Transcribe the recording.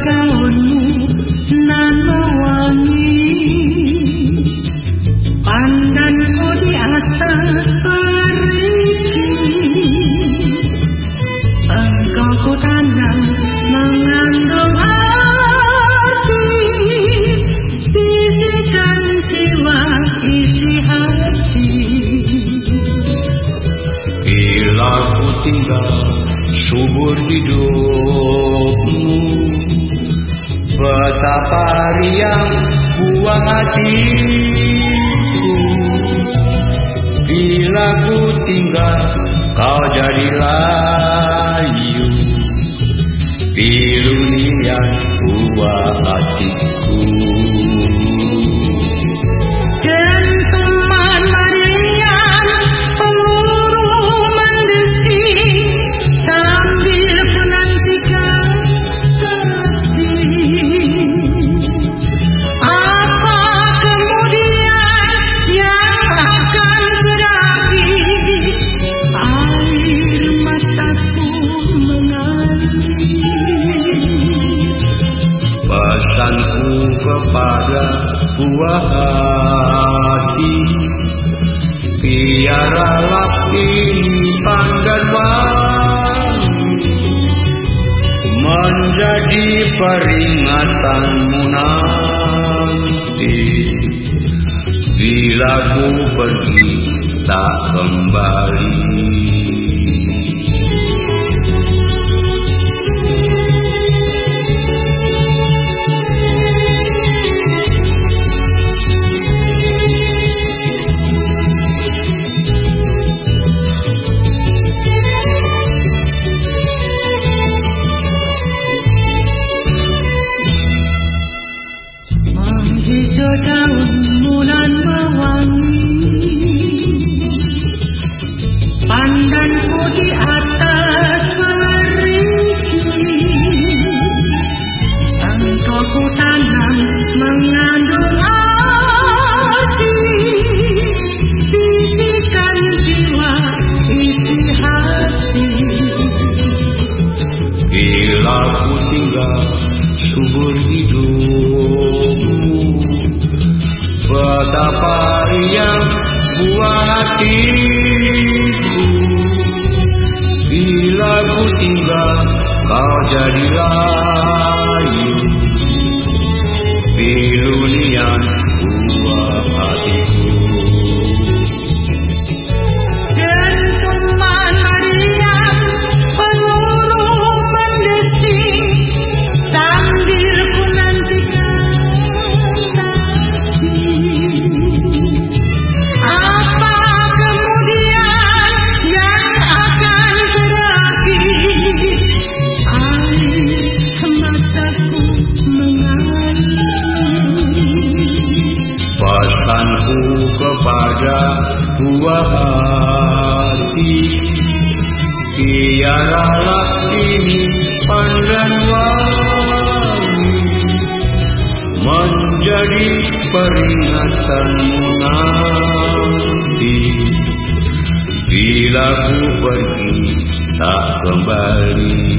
gaunmu nan mewangi, pandanku di atas perigi, engkau ku tanam mengandung arti, bisikan jiwa isi hati. Bila ku tinggal subur hidupmu, betapa riang buah hatiku. Bila ku tinggal kau jadi layu, pilunian buah hatiku. Dentuman meriam peluru mendesing, sambil ku nantikan tepi. Apa kemudian yang akan berakhir? Air mataku mengalir. Pesanku kepada buah hati, biarlah ini pandan wangi menjadi peringatanmu nanti. Bila ku pergi tak kembali. Menghijau daunmu nan mewangi, pandanku di atas perigi, engkau ku tanam mengandung arti, bisikan jiwa isi hati. Bila ku tinggal subur hidupmu, betapa riang buah hatiku. Bila ku tinggal kau jadi layu, pilunian buah hatiku. Dentuman meriam peluru mendesing, sambil ku nantikan tepi. Apa kemudian yang akan berakhir? Air mataku mengalir. Pesanku kepada buah hati, biarlah ini pandan wangi menjadi peringatanmu nanti. Bila ku pergi tak kembali.